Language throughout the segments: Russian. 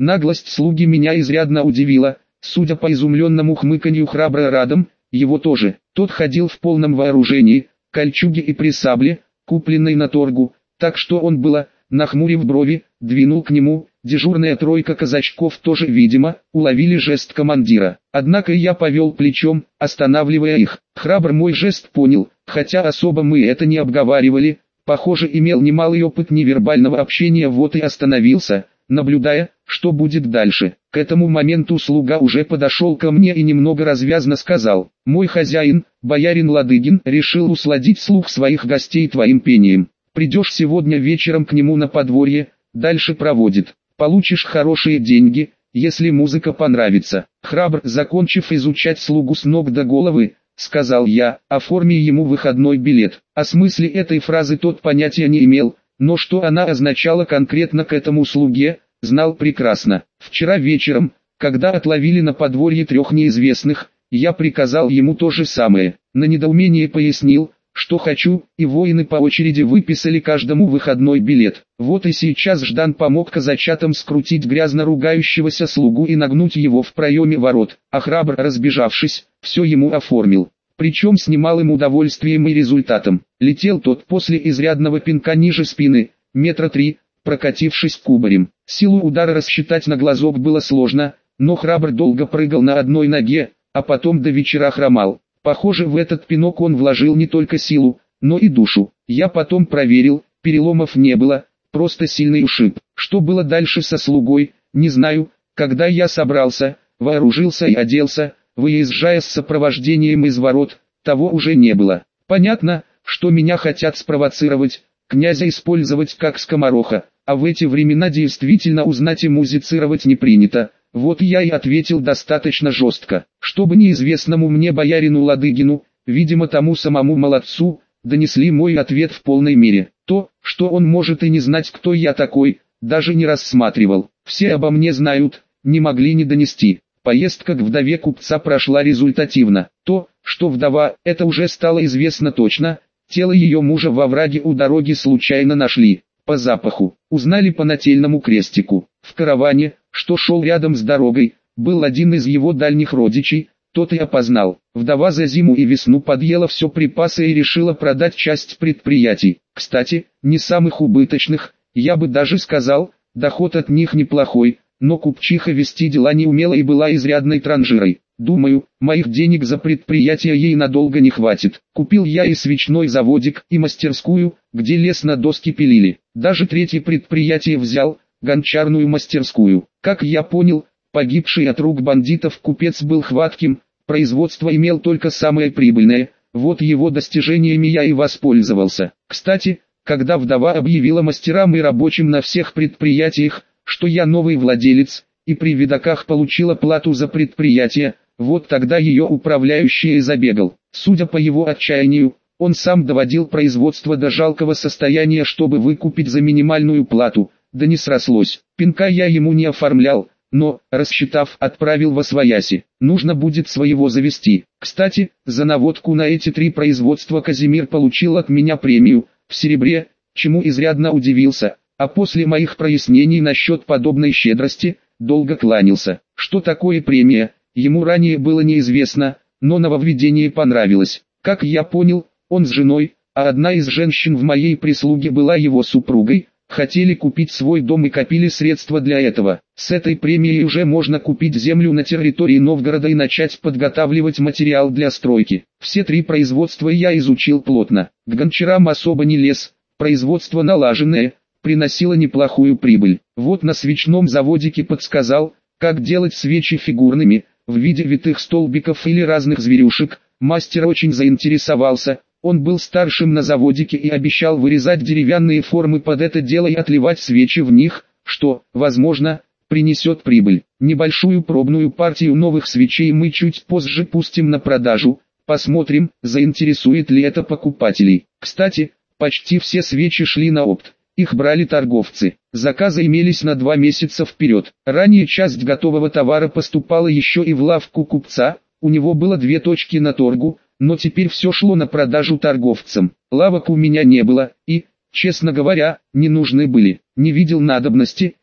Наглость слуги меня изрядно удивила, судя по изумленному хмыканью храбро Радом, его тоже. Тот ходил в полном вооружении, кольчуге и при сабле, купленной на торгу, так что он было, нахмурив брови, двинул к нему. Дежурная тройка казачков тоже, видимо, уловили жест командира. Однако я повел плечом, останавливая их. Храбр мой жест понял, хотя особо мы это не обговаривали. Похоже, имел немалый опыт невербального общения, вот и остановился, наблюдая, что будет дальше. К этому моменту слуга уже подошел ко мне и немного развязно сказал: «Мой хозяин, боярин Ладыгин, решил усладить слух своих гостей твоим пением. Придешь сегодня вечером к нему на подворье, дальше проводит. Получишь хорошие деньги, если музыка понравится». Храбр, закончив изучать слугу с ног до головы, сказал я: «Оформи ему выходной билет». О смысле этой фразы тот понятия не имел, но что она означала конкретно к этому слуге, знал прекрасно. Вчера вечером, когда отловили на подворье 3 неизвестных, я приказал ему то же самое. На недоумение пояснил, что хочу, и воины по очереди выписали каждому выходной билет. Вот и сейчас Ждан помог казачатам скрутить грязно ругающегося слугу и нагнуть его в проеме ворот, а храбр, разбежавшись, все ему оформил. Причем с немалым удовольствием и результатом. Летел тот после изрядного пинка ниже спины, 3 метра, прокатившись кубарем. Силу удара рассчитать на глазок было сложно, но храбр долго прыгал на одной ноге, а потом до вечера хромал. Похоже, в этот пинок он вложил не только силу, но и душу. Я потом проверил, переломов не было, просто сильный ушиб. Что было дальше со слугой, не знаю. Когда я собрался, вооружился и оделся, выезжая с сопровождением из ворот, того уже не было. Понятно, что меня хотят спровоцировать, князя использовать как скомороха, а в эти времена действительно узнать и музицировать не принято. Вот я и ответил достаточно жестко, чтобы неизвестному мне боярину Ладыгину, видимо тому самому молодцу, донесли мой ответ в полной мере. То, что он может и не знать, кто я такой, даже не рассматривал. Все обо мне знают, не могли не донести. Поездка к вдове купца прошла результативно. То, что вдова, это уже стало известно точно. Тело ее мужа во враге у дороги случайно нашли. По запаху, узнали по нательному крестику. В караване, что шел рядом с дорогой, был один из его дальних родичей, тот и опознал. Вдова за зиму и весну подъела все припасы и решила продать часть предприятий. Кстати, не самых убыточных, я бы даже сказал, доход от них неплохой, но купчиха вести дела не умела и была изрядной транжирой. Думаю, моих денег за предприятие ей надолго не хватит. Купил я и свечной заводик, и мастерскую, где лес на доски пилили. Даже 3-е предприятие взял, гончарную мастерскую. Как я понял, погибший от рук бандитов купец был хватким, производство имел только самое прибыльное, вот его достижениями я и воспользовался. Кстати, когда вдова объявила мастерам и рабочим на всех предприятиях, что я новый владелец, и при видаках получила плату за предприятие, вот тогда ее управляющий и забегал. Судя по его отчаянию, он сам доводил производство до жалкого состояния, чтобы выкупить за минимальную плату, да не срослось. Пинка я ему не оформлял, но, рассчитав, отправил восвояси. Нужно будет своего завести. Кстати, за наводку на эти 3 производства Казимир получил от меня премию, в серебре, чему изрядно удивился, а после моих прояснений насчет подобной щедрости, долго кланялся. Что такое премия, ему ранее было неизвестно, но нововведение понравилось. Как я понял, он с женой, а одна из женщин в моей прислуге была его супругой, хотели купить свой дом и копили средства для этого. С этой премией уже можно купить землю на территории Новгорода и начать подготавливать материал для стройки. Все 3 производства я изучил плотно. К гончарам особо не лез, производство налаженное, приносило неплохую прибыль. Вот на свечном заводике подсказал, как делать свечи фигурными, в виде витых столбиков или разных зверюшек. Мастер очень заинтересовался. Он был старшим на заводике и обещал вырезать деревянные формы под это дело и отливать свечи в них, что, возможно, принесет прибыль. Небольшую пробную партию новых свечей мы чуть позже пустим на продажу, посмотрим, заинтересует ли это покупателей. Кстати, почти все свечи шли на опт, их брали торговцы. Заказы имелись на 2 месяца вперед. Ранее часть готового товара поступала еще и в лавку купца, у него было 2 точки на торгу, но теперь все шло на продажу торговцам. Лавок у меня не было, и, честно говоря, не нужны были. Не видел надобности,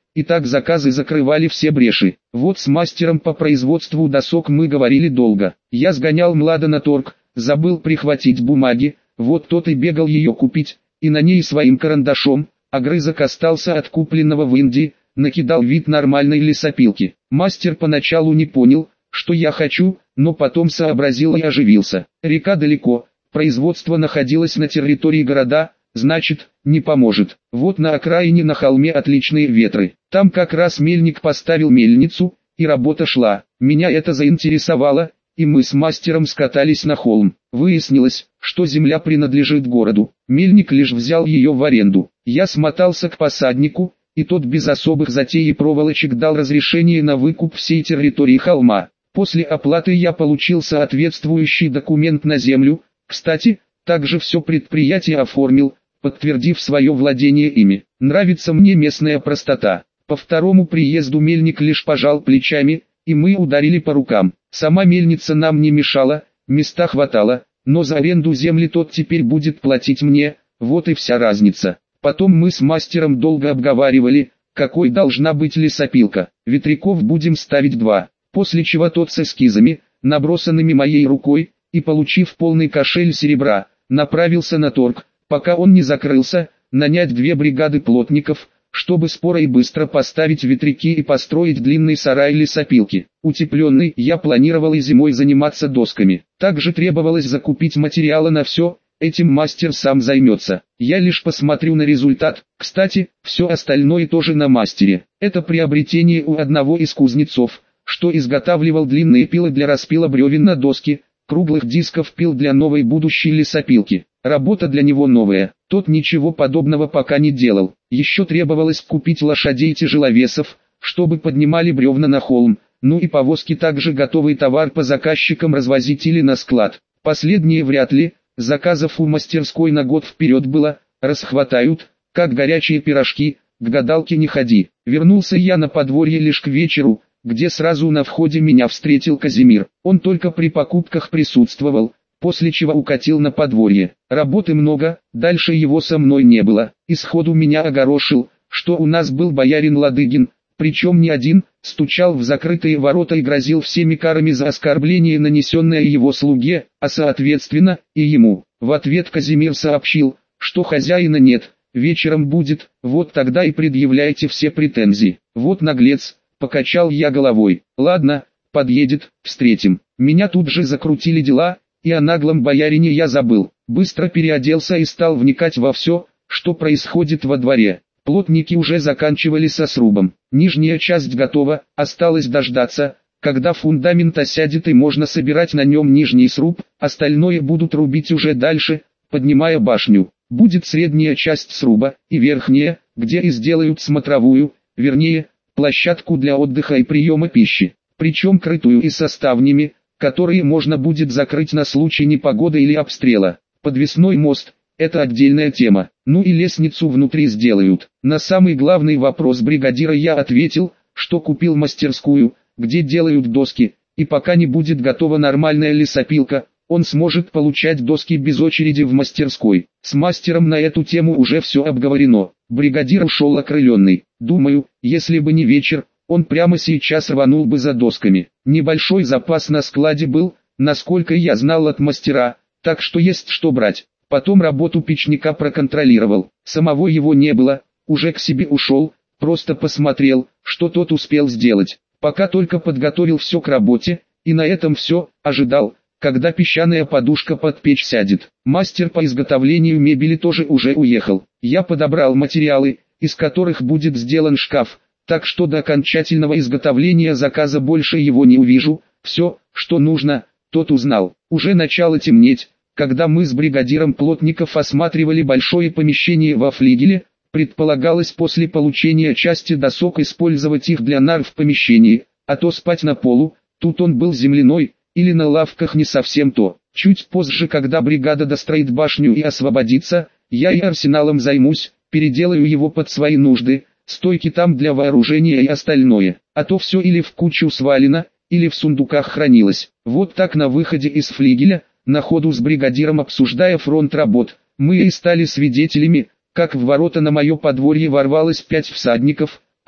и так заказы закрывали все бреши. Вот с мастером по производству досок мы говорили долго. Я сгонял Млада на торг, забыл прихватить бумаги, вот тот и бегал ее купить, и на ней своим карандашом, огрызок остался от купленного в Индии, накидал вид нормальной лесопилки. Мастер поначалу не понял, что я хочу, но потом сообразил и оживился. Река далеко, производство находилось на территории города, значит, не поможет. Вот на окраине на холме отличные ветры. Там как раз мельник поставил мельницу, и работа шла. Меня это заинтересовало, и мы с мастером скатались на холм. Выяснилось, что земля принадлежит городу. Мельник лишь взял ее в аренду. Я смотался к посаднику, и тот без особых затей и проволочек дал разрешение на выкуп всей территории холма. После оплаты я получил соответствующий документ на землю. Кстати, также все предприятие оформил, подтвердив свое владение ими. Нравится мне местная простота. По второму приезду мельник лишь пожал плечами, и мы ударили по рукам. Сама мельница нам не мешала, места хватало, но за аренду земли тот теперь будет платить мне, вот и вся разница. Потом мы с мастером долго обговаривали, какой должна быть лесопилка. Ветряков будем ставить 2, после чего тот с эскизами, набросанными моей рукой, и получив полный кошель серебра, направился на торг, пока он не закрылся, нанять 2 бригады плотников, чтобы споро и быстро поставить ветряки и построить длинный сарай лесопилки. Утепленный, я планировал и зимой заниматься досками. Также требовалось закупить материалы на все. Этим мастер сам займется. Я лишь посмотрю на результат. Кстати, все остальное тоже на мастере. Это приобретение у одного из кузнецов, что изготавливал длинные пилы для распила бревен на доски, круглых дисков пил для новой будущей лесопилки. Работа для него новая. Тот ничего подобного пока не делал. Еще требовалось купить лошадей-тяжеловесов, чтобы поднимали бревна на холм. Ну и повозки, также готовый товар по заказчикам развозить или на склад. Последнее вряд ли. Заказов у мастерской на год вперед было, расхватают, как горячие пирожки, к гадалке не ходи. Вернулся я на подворье лишь к вечеру, где сразу на входе меня встретил Казимир. Он только при покупках присутствовал, после чего укатил на подворье. Работы много, дальше его со мной не было. И сходу меня огорошил, что у нас был боярин Ладыгин, причем не один, стучал в закрытые ворота и грозил всеми карами за оскорбление, нанесенное его слуге, а соответственно, и ему. В ответ Казимир сообщил, что хозяина нет, вечером будет, вот тогда и предъявляйте все претензии. Вот наглец, покачал я головой. Ладно, подъедет, встретим. Меня тут же закрутили дела, и о наглом боярине я забыл. Быстро переоделся и стал вникать во все, что происходит во дворе. Плотники уже заканчивали со срубом. Нижняя часть готова, осталось дождаться, когда фундамент осядет и можно собирать на нем нижний сруб, остальное будут рубить уже дальше, поднимая башню. Будет средняя часть сруба, и верхняя, где и сделают смотровую, вернее, площадку для отдыха и приема пищи, причем крытую и со ставнями, которые можно будет закрыть на случай непогоды или обстрела. Подвесной мост – это отдельная тема. Ну и лестницу внутри сделают. На самый главный вопрос бригадира я ответил, что купил мастерскую, где делают доски, и пока не будет готова нормальная лесопилка, он сможет получать доски без очереди в мастерской. С мастером на эту тему уже все обговорено. Бригадир ушел окрыленный. Думаю, если бы не вечер, он прямо сейчас рванул бы за досками. Небольшой запас на складе был, насколько я знал от мастера, так что есть что брать. Потом работу печника проконтролировал. Самого его не было, уже к себе ушел, просто посмотрел, что тот успел сделать. Пока только подготовил все к работе, и на этом все, ожидал, когда песчаная подушка под печь сядет. Мастер по изготовлению мебели тоже уже уехал. Я подобрал материалы, из которых будет сделан шкаф, так что до окончательного изготовления заказа больше его не увижу. Все, что нужно, тот узнал. Уже начало темнеть, когда мы с бригадиром плотников осматривали большое помещение во флигеле. Предполагалось после получения части досок использовать их для нар в помещении, а то спать на полу. Тут он был земляной, или на лавках не совсем то. Чуть позже, когда бригада достроит башню и освободится, я и арсеналом займусь, переделаю его под свои нужды, стойки там для вооружения и остальное, а то все или в кучу свалено, или в сундуках хранилось. Вот так на выходе из флигеля, на ходу с бригадиром обсуждая фронт работ, мы и стали свидетелями, как в ворота на мое подворье ворвалось 5 всадников,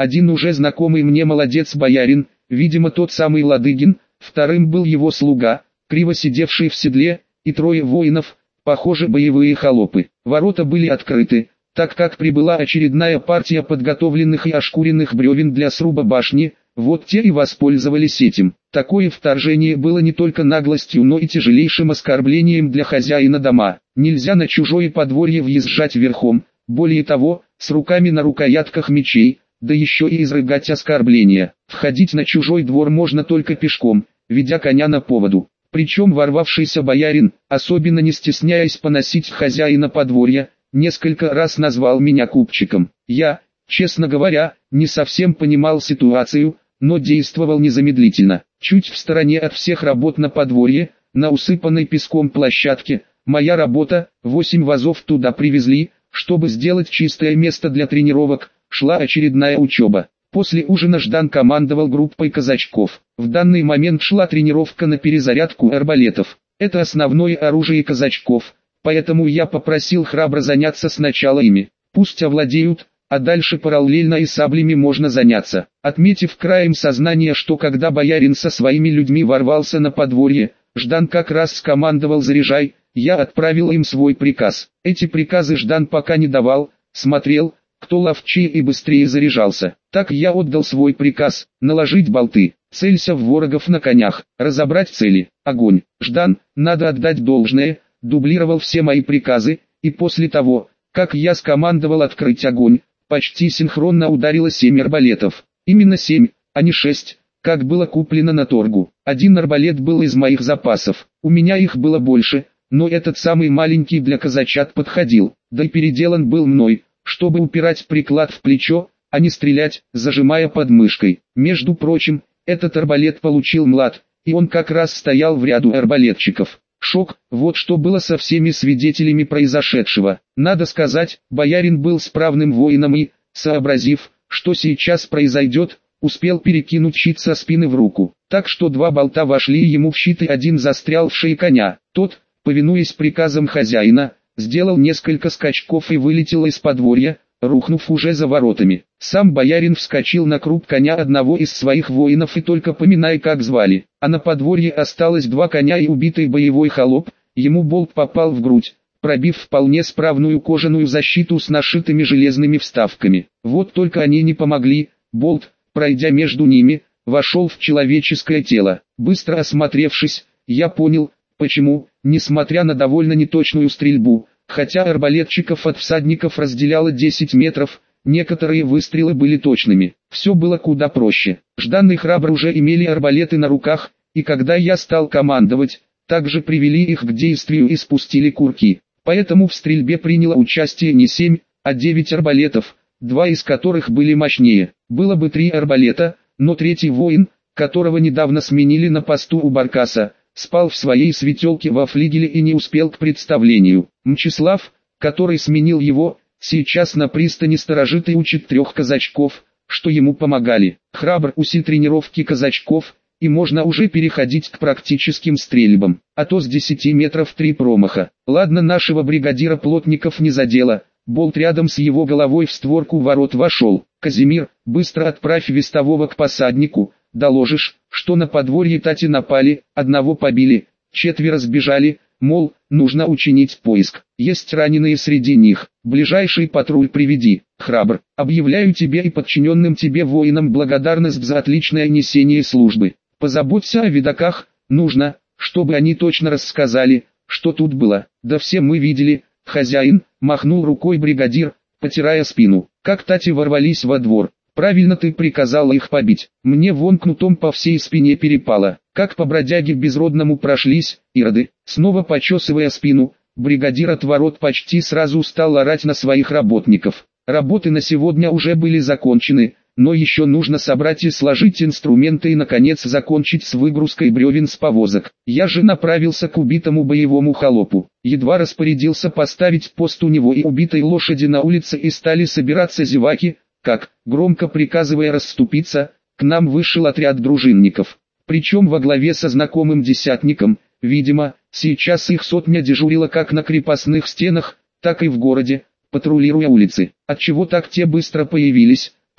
Один уже знакомый мне молодец-боярин, видимо тот самый Ладыгин, вторым был его слуга, криво сидевший в седле, и трое воинов, похоже боевые холопы. Ворота были открыты, так как прибыла очередная партия подготовленных и ошкуренных бревен для сруба башни, вот те и воспользовались этим. Такое вторжение было не только наглостью, но и тяжелейшим оскорблением для хозяина дома. Нельзя на чужое подворье въезжать верхом, более того, с руками на рукоятках мечей, да еще и изрыгать оскорбления. Входить на чужой двор можно только пешком, ведя коня на поводу. Причем ворвавшийся боярин, особенно не стесняясь поносить хозяина подворья, несколько раз назвал меня купчиком. Я, честно говоря, не совсем понимал ситуацию, но действовал незамедлительно. Чуть в стороне от всех работ на подворье, на усыпанной песком площадке, моя работа, 8 вазов туда привезли, чтобы сделать чистое место для тренировок, шла очередная учеба. После ужина Ждан командовал группой казачков. В данный момент шла тренировка на перезарядку арбалетов. Это основное оружие казачков, поэтому я попросил храбро заняться сначала ими. Пусть овладеют, а дальше параллельно и саблями можно заняться. Отметив краем сознания, что когда боярин со своими людьми ворвался на подворье, Ждан как раз скомандовал «заряжай», я отправил им свой приказ. Эти приказы Ждан пока не давал, смотрел, кто ловчее и быстрее заряжался. Так я отдал свой приказ: наложить болты, целься в ворогов на конях, разобрать цели, огонь. Ждан, надо отдать должное, дублировал все мои приказы, и после того, как я скомандовал открыть огонь, почти синхронно ударило 7 арбалетов. Именно 7, а не 6, как было куплено на торгу. Один арбалет был из моих запасов, у меня их было больше, но этот самый маленький для казачат подходил, да и переделан был мной, чтобы упирать приклад в плечо, а не стрелять, зажимая под мышкой. Между прочим, этот арбалет получил Млад, и он как раз стоял в ряду арбалетчиков. Шок, вот что было со всеми свидетелями произошедшего. Надо сказать, боярин был справным воином и, сообразив, что сейчас произойдет, успел перекинуть щит со спины в руку. Так что 2 болта вошли ему в щит и один застрял в шее коня. Тот, повинуясь приказам хозяина, сделал несколько скачков и вылетел из подворья, рухнув уже за воротами. Сам боярин вскочил на круп коня одного из своих воинов и только поминая как звали. А на подворье осталось 2 коня и убитый боевой холоп, ему болт попал в грудь, пробив вполне справную кожаную защиту с нашитыми железными вставками. Вот только они не помогли, болт, пройдя между ними, вошел в человеческое тело. Быстро осмотревшись, я понял, почему, несмотря на довольно неточную стрельбу, хотя арбалетчиков от всадников разделяло 10 метров, некоторые выстрелы были точными. Все было куда проще. Ждан и храбр уже имели арбалеты на руках, и когда я стал командовать, также привели их к действию и спустили курки. Поэтому в стрельбе приняло участие не 7, а 9 арбалетов, 2 из которых были мощнее. Было бы 3 арбалета, но третий воин, которого недавно сменили на посту у Баркаса, спал в своей светелке во флигеле и не успел к представлению. Мчислав, который сменил его, сейчас на пристани сторожит и учит 3 казачков, что ему помогали. Храбр усил тренировки казачков, и можно уже переходить к практическим стрельбам, а то с 10 метров 3 промаха. Ладно, нашего бригадира Плотников не задело, болт рядом с его головой в створку ворот вошел. Казимир, быстро отправь вестового к посаднику, доложишь, что на подворье Тати напали, одного побили, 4 сбежали, мол, нужно учинить поиск. Есть раненые среди них, ближайший патруль приведи. Храбр, объявляю тебе и подчиненным тебе воинам благодарность за отличное несение службы. Позаботься о видаках, нужно, чтобы они точно рассказали, что тут было. Да все мы видели, хозяин, махнул рукой бригадир, потирая спину. Как Тати ворвались во двор. Правильно ты приказал их побить. Мне вон кнутом по всей спине перепало. Как по бродяге безродному прошлись, ироды. Снова почесывая спину, бригадир от ворот почти сразу стал орать на своих работников. Работы на сегодня уже были закончены, но еще нужно собрать и сложить инструменты и наконец закончить с выгрузкой бревен с повозок. Я же направился к убитому боевому холопу. Едва распорядился поставить пост у него и убитой лошади на улице и стали собираться зеваки, как, громко приказывая расступиться, к нам вышел отряд дружинников. Причем во главе со знакомым десятником, видимо, сейчас их сотня дежурила как на крепостных стенах, так и в городе, патрулируя улицы. Отчего так те быстро появились,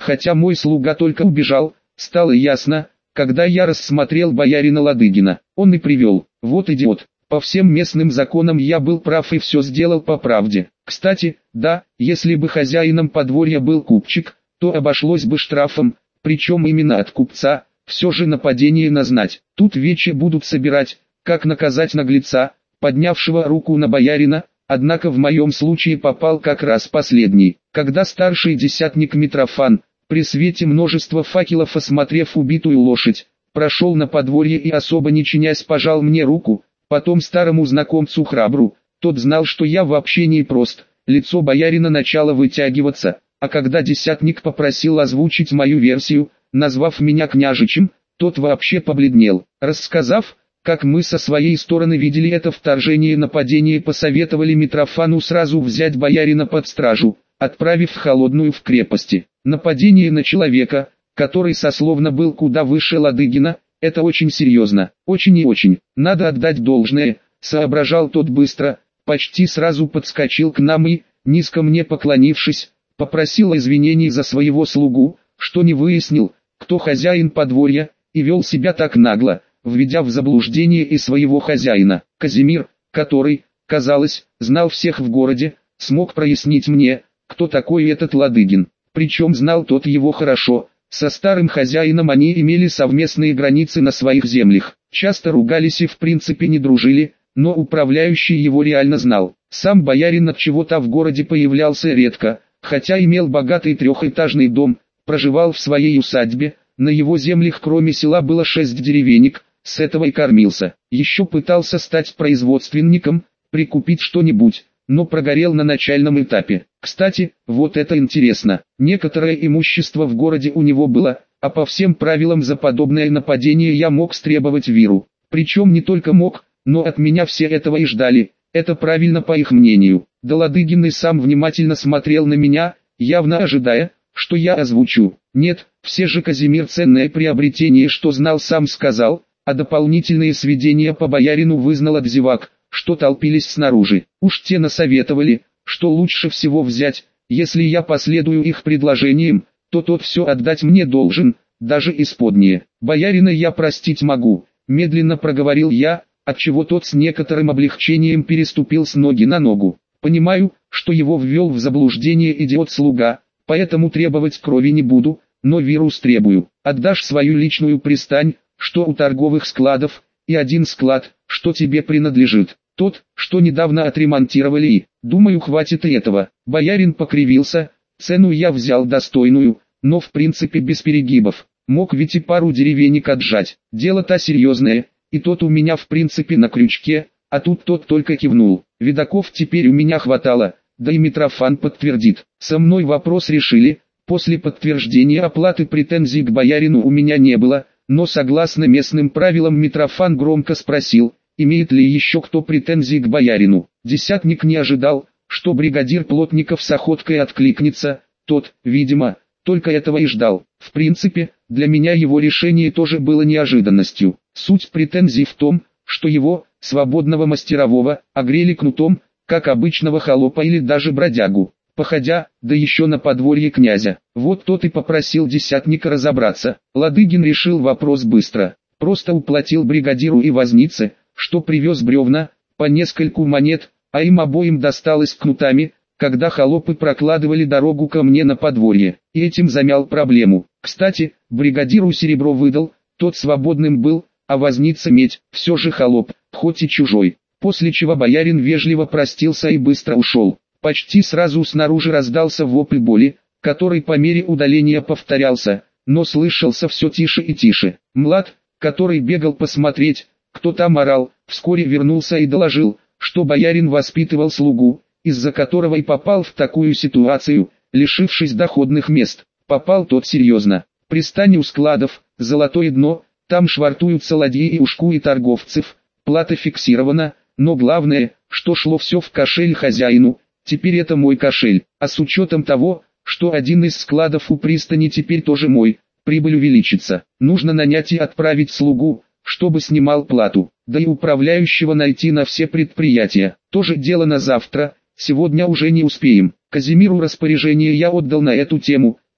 Хотя мой слуга только убежал, стало ясно, когда я рассмотрел боярина Ладыгина. Он и привел. Вот идиот. По всем местным законам я был прав и все сделал по правде. Кстати, да, если бы хозяином подворья был купчик, то обошлось бы штрафом, причем именно от купца. Все же нападение на знать. Тут вечи будут собирать, как наказать наглеца, поднявшего руку на боярина, однако в моем случае попал как раз последний. Когда старший десятник Митрофан, при свете множества факелов осмотрев убитую лошадь, прошел на подворье и особо не чинясь пожал мне руку, потом старому знакомцу Храбру, тот знал, что я вообще не прост, лицо боярина начало вытягиваться, а когда десятник попросил озвучить мою версию, назвав меня княжичем, тот вообще побледнел. Рассказав, как мы со своей стороны видели это вторжение и нападение, посоветовали Митрофану сразу взять боярина под стражу, отправив в холодную в крепости. Нападение на человека, который сословно был куда выше Ладыгина, это очень серьезно, очень и очень. Надо отдать должное, соображал тот быстро, почти сразу подскочил к нам и, низко мне поклонившись, попросил извинений за своего слугу, что не выяснил, кто хозяин подворья, и вел себя так нагло, введя в заблуждение и своего хозяина. Казимир, который, казалось, знал всех в городе, смог прояснить мне, кто такой этот Ладыгин. Причем знал тот его хорошо, со старым хозяином они имели совместные границы на своих землях. Часто ругались и в принципе не дружили, но управляющий его реально знал. Сам боярин от чего-то в городе появлялся редко, хотя имел богатый трехэтажный дом, проживал в своей усадьбе, на его землях кроме села было 6 деревенек, с этого и кормился. Еще пытался стать производственником, прикупить что-нибудь, но прогорел на начальном этапе. Кстати, вот это интересно, некоторое имущество в городе у него было, а по всем правилам за подобное нападение я мог стребовать виру. Причем не только мог, но от меня все этого и ждали, это правильно по их мнению. Да Ладыгин и сам внимательно смотрел на меня, явно ожидая, что я озвучу. Нет, все же Казимир ценное приобретение, что знал, сам сказал, а дополнительные сведения по боярину вызнал от зевак, что толпились снаружи. Уж те насоветовали, что лучше всего взять, если я последую их предложениям, то тот все отдать мне должен, даже исподнее. Боярина я простить могу, медленно проговорил я, отчего тот с некоторым облегчением переступил с ноги на ногу. Понимаю, что его ввел в заблуждение идиот-слуга, поэтому требовать крови не буду, но вирус требую. Отдашь свою личную пристань, что у торговых складов, и один склад, что тебе принадлежит. Тот, что недавно отремонтировали и, думаю, хватит и этого. Боярин покривился, цену я взял достойную, но в принципе без перегибов. Мог ведь и пару деревенек отжать. Дело-то серьезное, и тот у меня в принципе на крючке, а тут тот только кивнул. Видаков теперь у меня хватало, да и Митрофан подтвердит. Со мной вопрос решили, после подтверждения оплаты претензий к боярину у меня не было, но согласно местным правилам Митрофан громко спросил, имеет ли еще кто претензии к боярину. Десятник не ожидал, что бригадир Плотников с охоткой откликнется, тот, видимо, только этого и ждал. В принципе, для меня его решение тоже было неожиданностью. Суть претензий в том, что его, свободного мастерового, огрели кнутом, как обычного холопа или даже бродягу, походя, да еще на подворье князя. Вот тот и попросил десятника разобраться. Ладыгин решил вопрос быстро, просто уплатил бригадиру и вознице, что привез бревна, по нескольку монет, а им обоим досталось кнутами, когда холопы прокладывали дорогу ко мне на подворье, и этим замял проблему. Кстати, бригадиру серебро выдал, тот свободным был, а возница медь, все же холоп, хоть и чужой. После чего боярин вежливо простился и быстро ушел. Почти сразу снаружи раздался вопль боли, который по мере удаления повторялся, но слышался все тише и тише. Млад, который бегал посмотреть, кто там орал, вскоре вернулся и доложил, что боярин воспитывал слугу, из-за которого и попал в такую ситуацию, лишившись доходных мест. Попал тот серьезно. Пристань у складов, золотое дно, там швартуются ладьи и ушкуи торговцев, плата фиксирована, но главное, что шло все в кошель хозяину, теперь это мой кошель, а с учетом того, что один из складов у пристани теперь тоже мой, прибыль увеличится. Нужно нанять и отправить слугу, чтобы снимал плату, да и управляющего найти на все предприятия. Тоже дело на завтра, сегодня уже не успеем. Казимиру распоряжение я отдал на эту тему,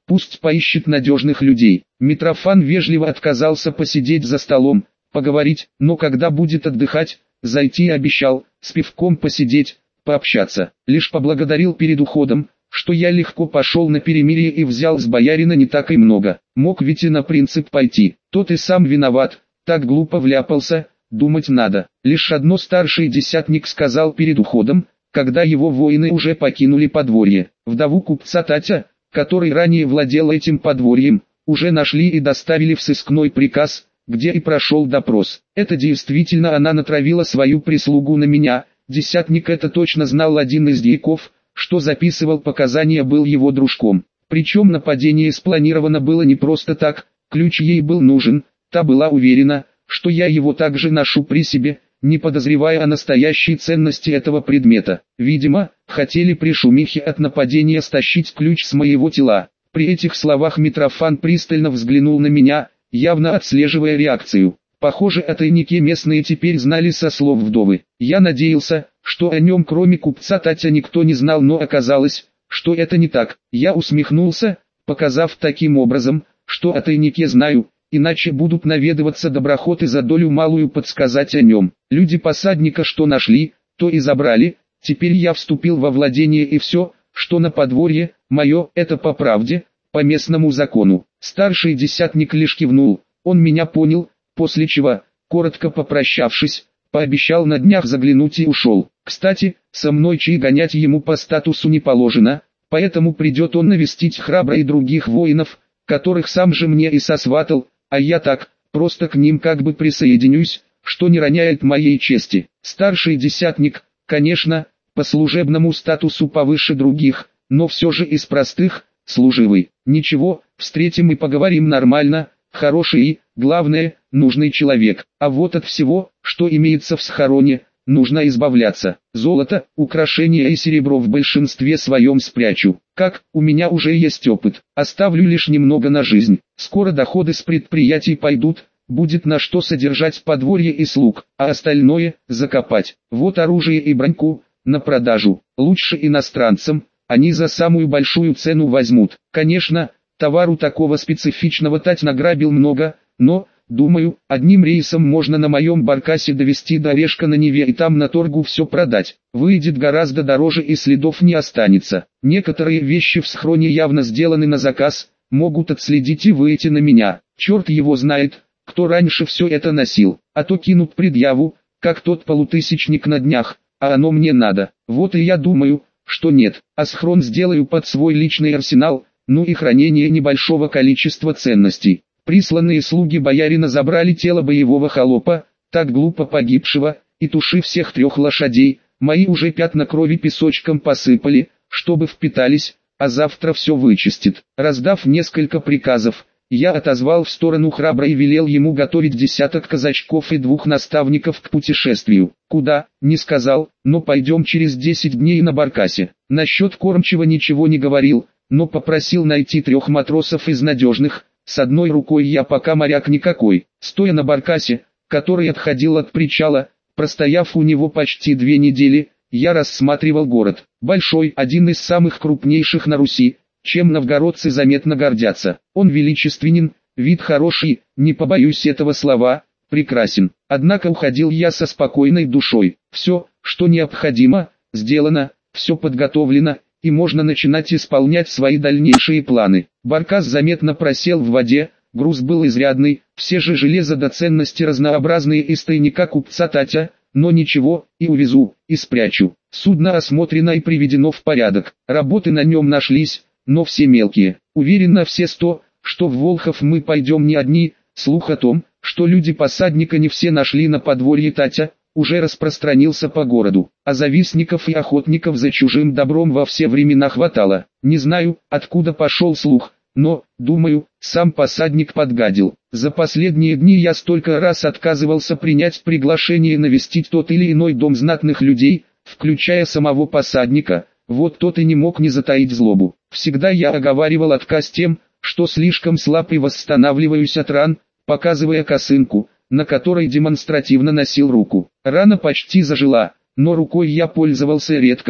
пусть поищет надежных людей. Митрофан вежливо отказался посидеть за столом, поговорить, но когда будет отдыхать, зайти обещал, с пивком посидеть, пообщаться. Лишь поблагодарил перед уходом, что я легко пошел на перемирие и взял с боярина не так и много. Мог ведь и на принцип пойти. Тот и сам виноват, так глупо вляпался, думать надо. Лишь одно старший десятник сказал перед уходом, когда его воины уже покинули подворье. Вдову купца Татя, который ранее владел этим подворьем, уже нашли и доставили в сыскной приказ, где и прошел допрос. Это действительно она натравила свою прислугу на меня. Десятник это точно знал, один из дьяков, что записывал показания, был его дружком. Причем нападение спланировано было не просто так, ключ ей был нужен, та была уверена, что я его также ношу при себе, не подозревая о настоящей ценности этого предмета. Видимо, хотели при шумихе от нападения стащить ключ с моего тела. При этих словах Митрофан пристально взглянул на меня, явно отслеживая реакцию. Похоже, о тайнике местные теперь знали со слов вдовы. Я надеялся, что о нем кроме купца Татя никто не знал, но оказалось, что это не так. Я усмехнулся, показав таким образом, что о тайнике знаю, иначе будут наведываться доброхоты за долю малую подсказать о нем. Люди посадника что нашли, то и забрали, теперь я вступил во владение, и все, что на подворье, мое, это по правде, по местному закону. Старший десятник лишь кивнул, он меня понял, после чего, коротко попрощавшись, пообещал на днях заглянуть и ушел. Кстати, со мной чаи гонять ему по статусу не положено, поэтому придет он навестить Храбра и других воинов, которых сам же мне и сосватал, а я так, просто к ним как бы присоединюсь, что не роняет моей чести. Старший десятник, конечно, по служебному статусу повыше других, но все же из простых, служивый. Ничего, встретим и поговорим нормально, хороший и, главное, нужный человек. А вот от всего, что имеется в схороне, нужно избавляться. Золото, украшения и серебро в большинстве своем спрячу. Как, у меня уже есть опыт. Оставлю лишь немного на жизнь. Скоро доходы с предприятий пойдут, будет на что содержать подворье и слуг, а остальное – закопать. Вот оружие и броньку, на продажу. Лучше иностранцам, они за самую большую цену возьмут. Конечно, товару такого специфичного Тать награбил много, но, думаю, одним рейсом можно на моем баркасе довести до Орешка на Неве и там на торгу все продать. Выйдет гораздо дороже и следов не останется. Некоторые вещи в схроне явно сделаны на заказ, могут отследить и выйти на меня. Черт его знает, кто раньше все это носил, а то кинут предъяву, как тот полутысячник на днях, а оно мне надо. Вот и я думаю, что нет, а схрон сделаю под свой личный арсенал, ну и хранение небольшого количества ценностей. Присланные слуги боярина забрали тело боевого холопа, так глупо погибшего, и туши всех 3 лошадей, мои уже пятна крови песочком посыпали, чтобы впитались, а завтра все вычистит. Раздав несколько приказов, я отозвал в сторону Храбра и велел ему готовить 10 казачков и 2 наставников к путешествию. Куда, не сказал, но пойдем через 10 дней на баркасе. Насчет кормчего ничего не говорил, но попросил найти 3 матросов из надежных. С одной рукой я пока моряк никакой. Стоя на баркасе, который отходил от причала, простояв у него почти 2 недели, я рассматривал город. Большой, один из самых крупнейших на Руси, чем новгородцы заметно гордятся. Он величественен, вид хороший, не побоюсь этого слова, прекрасен. Однако уходил я со спокойной душой. Все, что необходимо, сделано, все подготовлено, и можно начинать исполнять свои дальнейшие планы. Баркас заметно просел в воде, груз был изрядный, все же железо до ценности разнообразные из тайника купца Татя, но ничего, и увезу, и спрячу. Судно осмотрено и приведено в порядок, работы на нем нашлись, но все мелкие. Уверен на все 100, что в Волхов мы пойдем не одни. Слух о том, что люди посадника не все нашли на подворье Татя, уже распространился по городу, а завистников и охотников за чужим добром во все времена хватало. Не знаю, откуда пошел слух, но, думаю, сам посадник подгадил. За последние дни я столько раз отказывался принять приглашение навестить тот или иной дом знатных людей, включая самого посадника. Вот тот и не мог не затаить злобу. Всегда я оговаривал отказ тем, что слишком слаб и восстанавливаюсь от ран, показывая косынку, на которой демонстративно носил руку. Рана почти зажила, но рукой я пользовался редко,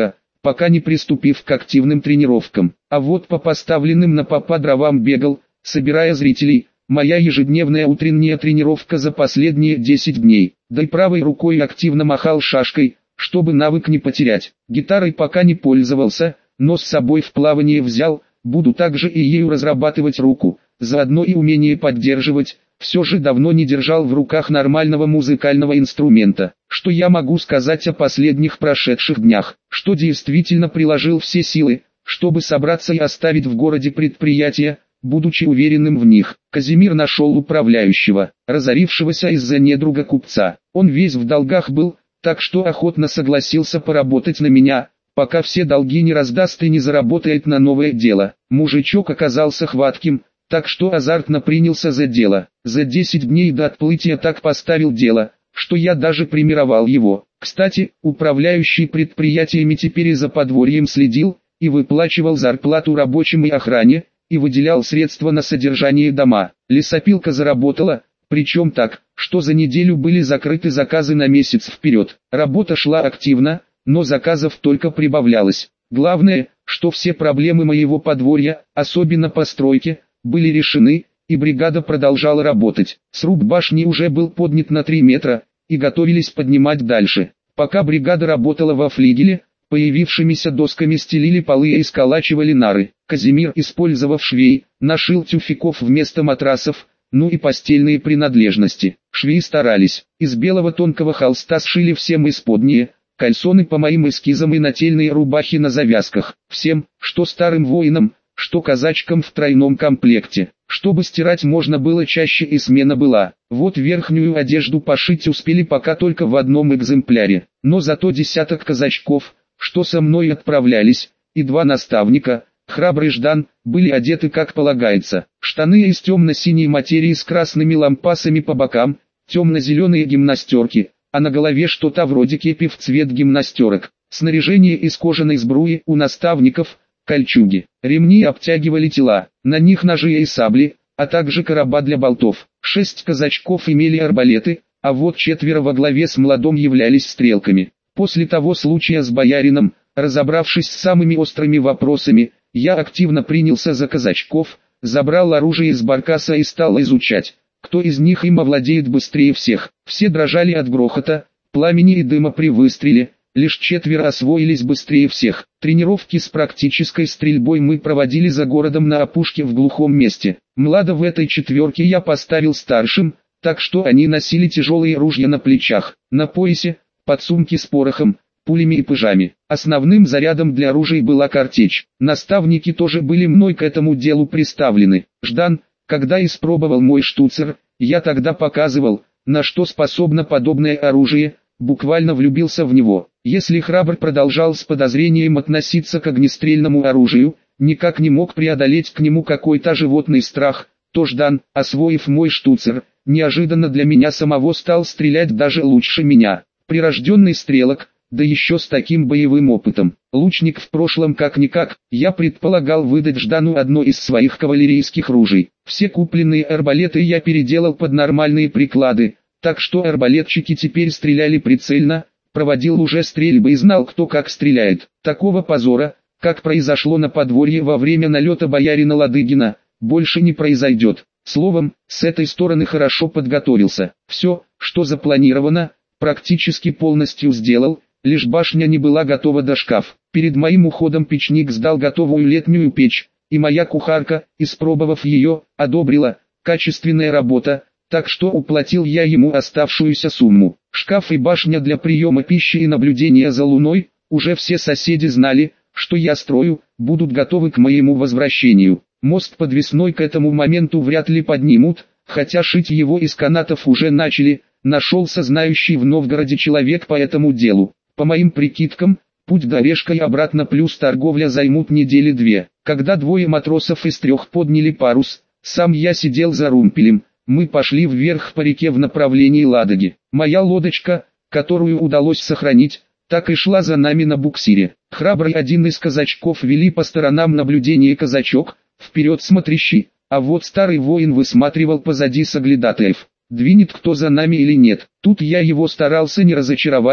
пока не приступив к активным тренировкам. А вот по поставленным на попа дровам бегал, собирая зрителей. Моя ежедневная утренняя тренировка за последние 10 дней. Да и правой рукой активно махал шашкой, чтобы навык не потерять. Гитарой пока не пользовался, но с собой в плавание взял, буду также и ею разрабатывать руку, заодно и умение поддерживать. Все же давно не держал в руках нормального музыкального инструмента. Что я могу сказать о последних прошедших днях? Что действительно приложил все силы, чтобы собраться и оставить в городе предприятие, будучи уверенным в них. Казимир нашел управляющего, разорившегося из-за недруга купца. Он весь в долгах был, так что охотно согласился поработать на меня, пока все долги не раздаст и не заработает на новое дело. Мужичок оказался хватким, так что азартно принялся за дело. За 10 дней до отплытия так поставил дело, что я даже премировал его. Кстати, управляющий предприятиями теперь и за подворьем следил, и выплачивал зарплату рабочим и охране, и выделял средства на содержание дома. Лесопилка заработала, причем так, что за неделю были закрыты заказы на месяц вперед. Работа шла активно, но заказов только прибавлялось. Главное, что все проблемы моего подворья, особенно постройки, были решены, и бригада продолжала работать. Сруб башни уже был поднят на 3 метра, и готовились поднимать дальше. Пока бригада работала во флигеле, появившимися досками стелили полы и сколачивали нары. Казимир, использовав швей, нашил тюфяков вместо матрасов, ну и постельные принадлежности. Швеи старались. Из белого тонкого холста сшили всем исподние, кальсоны по моим эскизам и нательные рубахи на завязках. Всем, что старым воинам, что казачкам в тройном комплекте. Чтобы стирать можно было чаще и смена была. Вот верхнюю одежду пошить успели пока только в одном экземпляре. Но зато десяток казачков, что со мной отправлялись, и 2 наставника, Храбрый Ждан, были одеты как полагается. Штаны из темно-синей материи с красными лампасами по бокам, темно-зеленые гимнастерки, а на голове что-то вроде кепи в цвет гимнастерок. Снаряжение из кожаной сбруи у наставников, кольчуги. Ремни обтягивали тела, на них ножи и сабли, а также короба для болтов. 6 казачков имели арбалеты, а вот 4 во главе с младом являлись стрелками. После того случая с боярином, разобравшись с самыми острыми вопросами, я активно принялся за казачков, забрал оружие из баркаса и стал изучать, кто из них им овладеет быстрее всех. Все дрожали от грохота, пламени и дыма при выстреле, лишь 4 освоились быстрее всех. Тренировки с практической стрельбой мы проводили за городом на опушке в глухом месте. Млада в этой 4 я поставил старшим, так что они носили тяжелые ружья на плечах, на поясе, подсумки с порохом, пулями и пыжами. Основным зарядом для оружия была картечь. Наставники тоже были мной к этому делу приставлены. Ждан, когда испробовал мой штуцер, я тогда показывал, на что способно подобное оружие, буквально влюбился в него. Если Храбр продолжал с подозрением относиться к огнестрельному оружию, никак не мог преодолеть к нему какой-то животный страх, то Ждан, освоив мой штуцер, неожиданно для меня самого стал стрелять даже лучше меня. Прирожденный стрелок, да еще с таким боевым опытом. Лучник в прошлом как-никак, я предполагал выдать Ждану одно из своих кавалерийских ружей. Все купленные арбалеты я переделал под нормальные приклады, так что арбалетчики теперь стреляли прицельно, проводил уже стрельбы и знал кто как стреляет. Такого позора, как произошло на подворье во время налета боярина Ладыгина, больше не произойдет. Словом, с этой стороны хорошо подготовился. Все, что запланировано, практически полностью сделал, лишь башня не была готова до шкаф. Перед моим уходом печник сдал готовую летнюю печь, и моя кухарка, испробовав ее, одобрила, качественная работа, так что уплатил я ему оставшуюся сумму. Шкаф и башня для приема пищи и наблюдения за луной, уже все соседи знали, что я строю, будут готовы к моему возвращению. Мост подвесной к этому моменту вряд ли поднимут, хотя шить его из канатов уже начали, нашелся знающий в Новгороде человек по этому делу. По моим прикидкам, путь до Орешка и обратно плюс торговля займут недели 2. Когда 2 матросов из 3 подняли парус, сам я сидел за румпелем, мы пошли вверх по реке в направлении Ладоги. Моя лодочка, которую удалось сохранить, так и шла за нами на буксире. Храбрый один из казачков вели по сторонам наблюдение казачок, вперед смотрящий, а вот старый воин высматривал позади соглядатаев. Двинет кто за нами или нет. Тут я его старался не разочаровать,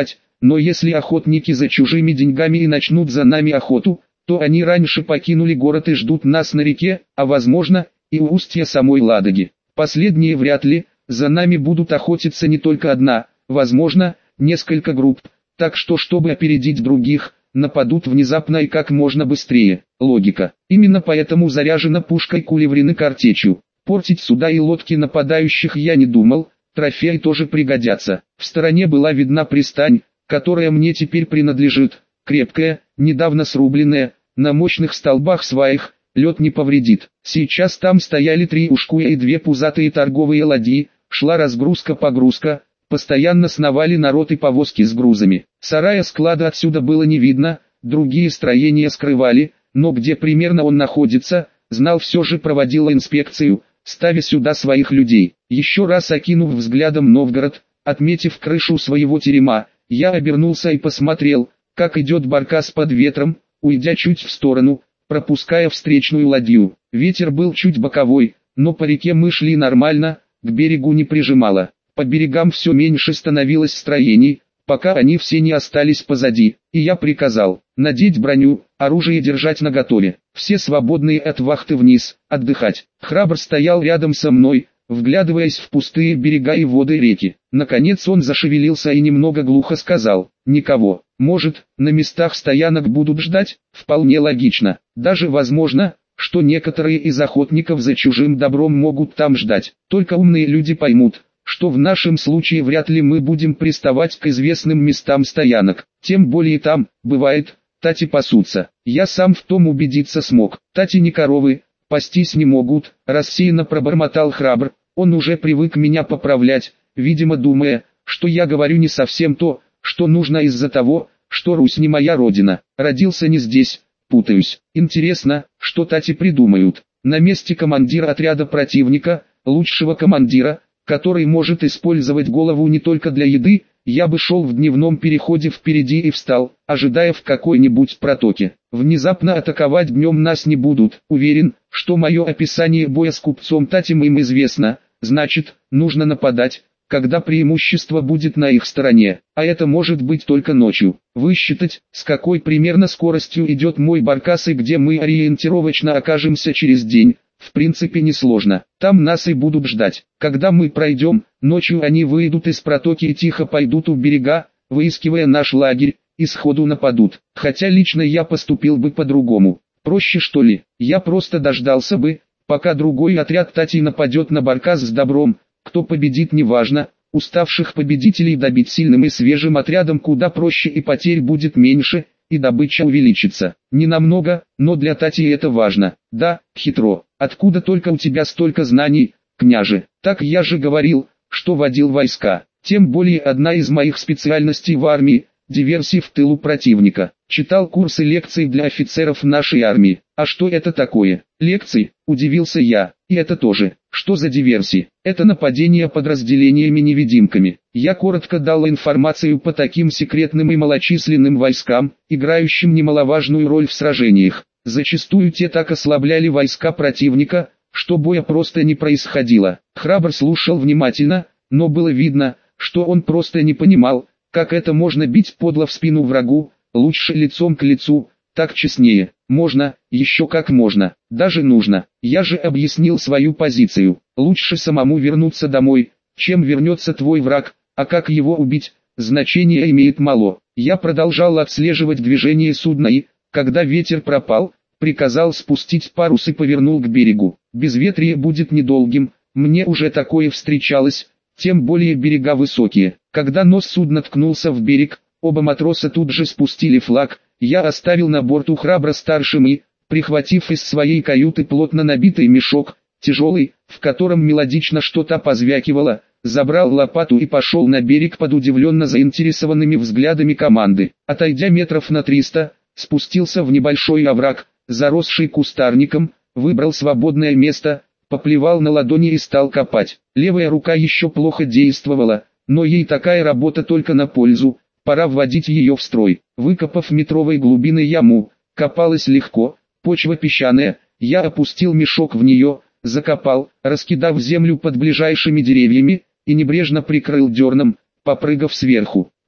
но если охотники за чужими деньгами и начнут за нами охоту, то они раньше покинули город и ждут нас на реке, а возможно, и у устья самой Ладоги. Последние вряд ли, за нами будут охотиться не только одна, возможно, несколько групп, так что чтобы опередить других, нападут внезапно и как можно быстрее. Логика. Именно поэтому заряжена пушкой кулеврины картечью. Портить суда и лодки нападающих я не думал, трофеи тоже пригодятся. В стороне была видна пристань, которая мне теперь принадлежит, крепкая, недавно срубленная, на мощных столбах-сваях, лед не повредит. Сейчас там стояли 3 ушкуя и 2 пузатые торговые ладьи, шла разгрузка-погрузка, постоянно сновали народ и повозки с грузами. Сарая-склада отсюда было не видно, другие строения скрывали, но где примерно он находится, знал, все же проводила инспекцию, ставя сюда своих людей. Еще раз окинув взглядом Новгород, отметив крышу своего терема, я обернулся и посмотрел, как идет баркас под ветром, уйдя чуть в сторону, пропуская встречную ладью. Ветер был чуть боковой, но по реке мы шли нормально, к берегу не прижимало. По берегам все меньше становилось строений, пока они все не остались позади, и я приказал надеть броню, оружие держать наготове. Все свободные от вахты вниз, отдыхать. Храбр стоял рядом со мной, вглядываясь в пустые берега и воды реки. Наконец он зашевелился и немного глухо сказал: «Никого. Может, на местах стоянок будут ждать?» Вполне логично. Даже возможно, что некоторые из охотников за чужим добром могут там ждать. Только умные люди поймут, что в нашем случае вряд ли мы будем приставать к известным местам стоянок. Тем более там, бывает, тати пасутся. Я сам в том убедиться смог. Тати не коровы, пастись не могут, рассеянно пробормотал Храбр. Он уже привык меня поправлять, видимо думая, что я говорю не совсем то, что нужно из-за того, что Русь не моя родина. Родился не здесь, путаюсь. Интересно, что тати придумают. На месте командира отряда противника, лучшего командира, который может использовать голову не только для еды, я бы шел в дневном переходе впереди и встал, ожидая в какой-нибудь протоке. Внезапно атаковать днем нас не будут. Уверен, что мое описание боя с купцом Татем им известно, значит, нужно нападать, когда преимущество будет на их стороне, а это может быть только ночью. Высчитать, с какой примерно скоростью идет мой баркас и где мы ориентировочно окажемся через день, в принципе несложно. Там нас и будут ждать. Когда мы пройдем, ночью они выйдут из протоки и тихо пойдут у берега, выискивая наш лагерь, и сходу нападут. Хотя лично я поступил бы по-другому. Проще что ли? Я просто дождался бы, пока другой отряд Татей нападет на баркас с добром. Кто победит неважно, уставших победителей добить сильным и свежим отрядом куда проще и потерь будет меньше, и добыча увеличится. Не намного, но для Тати это важно. Да, хитро. Откуда только у тебя столько знаний, княже? Так я же говорил, что водил войска. Тем более одна из моих специальностей в армии – диверсии в тылу противника. Читал курсы лекций для офицеров нашей армии. А что это такое? Лекции? Удивился я. И это тоже. Что за диверсии? Это нападение подразделениями-невидимками. Я коротко дал информацию по таким секретным и малочисленным войскам, играющим немаловажную роль в сражениях. Зачастую те так ослабляли войска противника, что боя просто не происходило. Храбр слушал внимательно, но было видно, что он просто не понимал, как это можно бить подло в спину врагу, лучше лицом к лицу, так честнее. Можно, еще как можно, даже нужно. Я же объяснил свою позицию. Лучше самому вернуться домой, чем вернется твой враг, а как его убить, значения имеет мало. Я продолжал отслеживать движение судна и, когда ветер пропал, приказал спустить парус и повернул к берегу. Безветрие будет недолгим, мне уже такое встречалось, тем более берега высокие. Когда нос судна ткнулся в берег, оба матроса тут же спустили флаг. Я оставил на борту Храбра старшим и, прихватив из своей каюты плотно набитый мешок, тяжелый, в котором мелодично что-то позвякивало, забрал лопату и пошел на берег под удивленно заинтересованными взглядами команды. Отойдя метров на 300, спустился в небольшой овраг, заросший кустарником, выбрал свободное место, поплевал на ладони и стал копать. Левая рука еще плохо действовала, но ей такая работа только на пользу. Пора вводить ее в строй. Выкопав метровой глубины яму, копалось легко, почва песчаная, я опустил мешок в нее, закопал, раскидав землю под ближайшими деревьями, и небрежно прикрыл дерном, попрыгав сверху.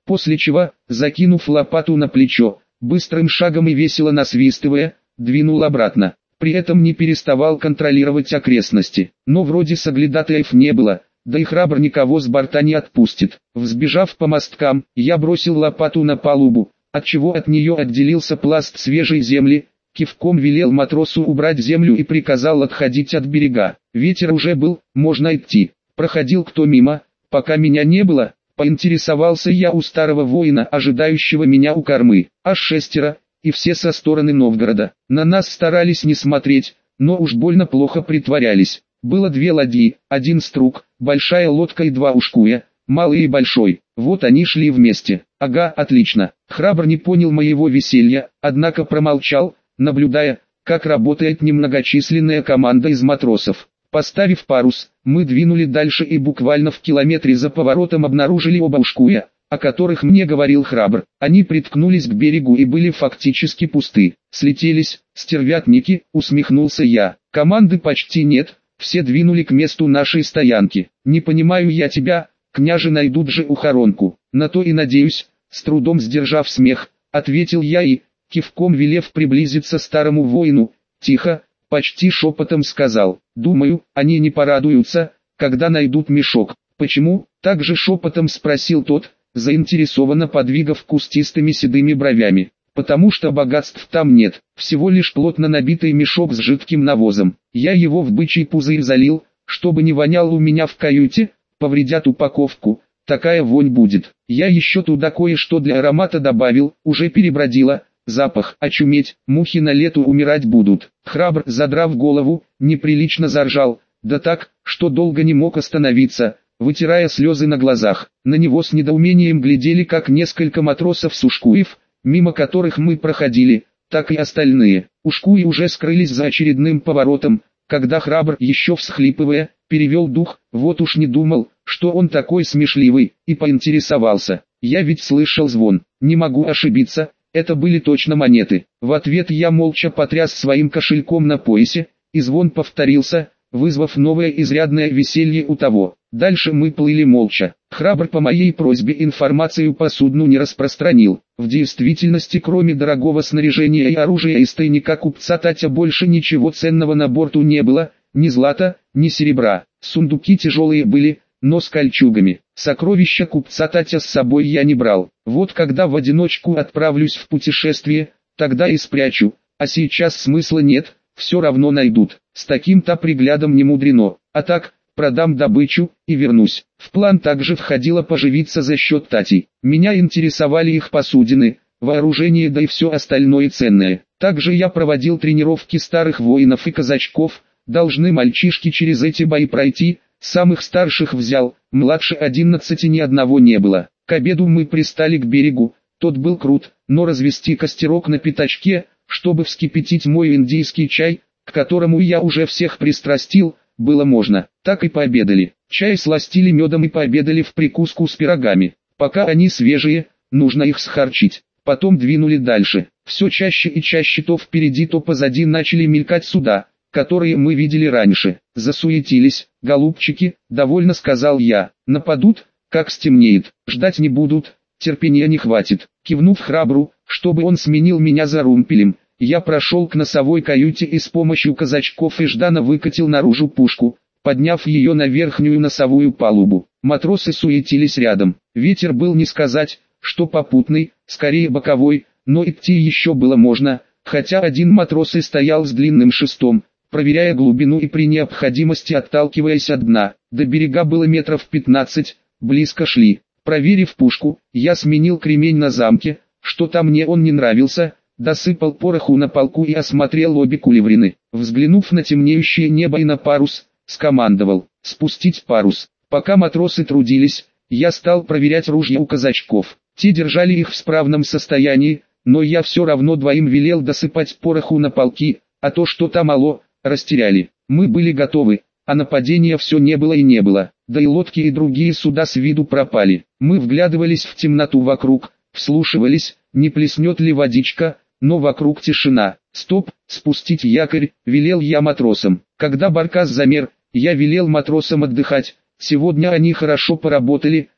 после чего, закинув лопату на плечо, быстрым шагом и весело насвистывая, двинул обратно. При этом не переставал контролировать окрестности, но вроде соглядатаев не было, да и Храбр никого с борта не отпустит. Взбежав по мосткам, я бросил лопату на палубу, отчего от нее отделился пласт свежей земли, кивком велел матросу убрать землю и приказал отходить от берега. Ветер уже был, можно идти. Проходил кто мимо, пока меня не было, поинтересовался я у старого воина, ожидающего меня у кормы. Аж 6, и все со стороны Новгорода. На нас старались не смотреть, но уж больно плохо притворялись. Было 2 ладьи, 1 струк, большая лодка и 2 ушкуя, малый и большой. Вот они шли вместе. Ага, отлично. Храбр не понял моего веселья, однако промолчал, наблюдая, как работает немногочисленная команда из матросов. Поставив парус, мы двинули дальше и буквально в километре за поворотом обнаружили оба ушкуя, о которых мне говорил Храбр. Они приткнулись к берегу и были фактически пусты. Слетелись, стервятники, усмехнулся я. Команды почти нет, все двинули к месту нашей стоянки. Не понимаю я тебя, княже, найдут же ухоронку. На то и надеюсь, с трудом сдержав смех, ответил я и, кивком велев приблизиться старому воину, тихо, почти шепотом сказал: думаю, они не порадуются, когда найдут мешок. Почему? Также шепотом спросил тот, заинтересованно подвигав кустистыми седыми бровями. Потому что богатств там нет, всего лишь плотно набитый мешок с жидким навозом. Я его в бычий пузырь залил, чтобы не вонял у меня в каюте, повредят упаковку, такая вонь будет. Я еще туда кое-что для аромата добавил, уже перебродило, запах, очуметь, мухи на лету умирать будут. Храбр, задрав голову, неприлично заржал, да так, что долго не мог остановиться, вытирая слезы на глазах. На него с недоумением глядели как несколько матросов с ушкуев, мимо которых мы проходили, так и остальные. Ушкуи уже скрылись за очередным поворотом, когда Храбр, еще всхлипывая, перевел дух. Вот уж не думал, что он такой смешливый, и поинтересовался: я ведь слышал звон, не могу ошибиться, это были точно монеты. В ответ я молча потряс своим кошельком на поясе, и звон повторился, вызвав новое изрядное веселье у того. Дальше мы плыли молча. Храбр по моей просьбе информацию по судну не распространил. В действительности, кроме дорогого снаряжения и оружия из тайника купца Татя, больше ничего ценного на борту не было, ни злата, ни серебра. Сундуки тяжелые были, но с кольчугами. Сокровища купца Татя с собой я не брал. Вот когда в одиночку отправлюсь в путешествие, тогда и спрячу, а сейчас смысла нет, все равно найдут. С таким-то приглядом не мудрено. А так, продам добычу и вернусь. В план также входило поживиться за счет Татей. Меня интересовали их посудины, вооружение, да и все остальное ценное. Также я проводил тренировки старых воинов и казачков. Должны мальчишки через эти бои пройти. Самых старших взял, младше 11 ни одного не было. К обеду мы пристали к берегу. Тот был крут, но развести костерок на пятачке, чтобы вскипятить мой индийский чай, к которому я уже всех пристрастил, было можно. Так и пообедали. Чай сластили медом и пообедали в прикуску с пирогами. Пока они свежие, нужно их схарчить. Потом двинули дальше. Все чаще и чаще то впереди, то позади начали мелькать суда, которые мы видели раньше. Засуетились, голубчики, довольно сказал я. Нападут, как стемнеет. Ждать не будут, терпения не хватит. Кивнув Храбру, чтобы он сменил меня за румпелем, я прошел к носовой каюте и с помощью казачков и Ждана выкатил наружу пушку, подняв ее на верхнюю носовую палубу. Матросы суетились рядом. Ветер был не сказать, что попутный, скорее боковой, но идти еще было можно, хотя один матрос и стоял с длинным шестом, проверяя глубину и при необходимости отталкиваясь от дна. До берега было метров 15, близко шли. Проверив пушку, я сменил кремень на замке, что-то мне он не нравился, досыпал пороху на полку и осмотрел обе кулеврины. Взглянув на темнеющее небо и на парус, скомандовал: спустить парус. Пока матросы трудились, я стал проверять ружья у казачков. Те держали их в справном состоянии, но я все равно двоим велел досыпать пороху на полки, а то что-то мало, растеряли. Мы были готовы, а нападения все не было и не было. Да и лодки и другие суда с виду пропали. Мы вглядывались в темноту вокруг, вслушивались, не плеснет ли водичка, но вокруг тишина. «Стоп, спустить якорь», — велел я матросам. Когда баркас замер, я велел матросам отдыхать. Сегодня они хорошо поработали,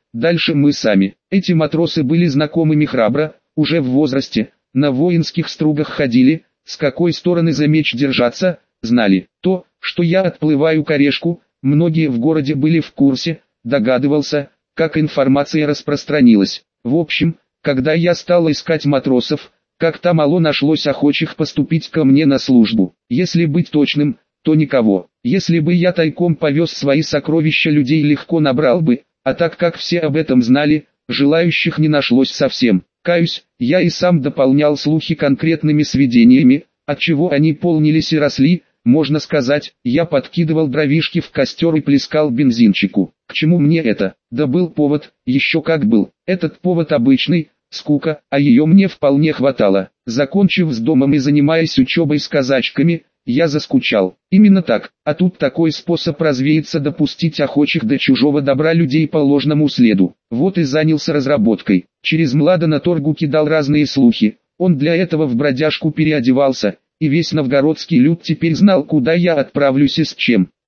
дальше мы сами. Эти матросы были знакомыми Храбра, уже в возрасте, на воинских стругах ходили, с какой стороны за меч держаться, знали. То, что я отплываю к Орешку, многие в городе были в курсе, догадывался, как информация распространилась. В общем, когда я стал искать матросов, как-то мало нашлось охочих поступить ко мне на службу. Если быть точным, то никого. Если бы я тайком повез свои сокровища, людей легко набрал бы, а так как все об этом знали, желающих не нашлось совсем. Каюсь, я и сам дополнял слухи конкретными сведениями, отчего они полнились и росли. Можно сказать, я подкидывал дровишки в костер и плескал бензинчику. К чему мне это? Да был повод, еще как был. Этот повод обычный, скука, а ее мне вполне хватало. Закончив с домом и занимаясь учебой с казачками, я заскучал. Именно так, а тут такой способ развеяться, допустить охочих до чужого добра людей по ложному следу. Вот и занялся разработкой. Через Млада на торгу кидал разные слухи. Он для этого в бродяжку переодевался, и весь новгородский люд теперь знал, куда я отправлюсь и с чем.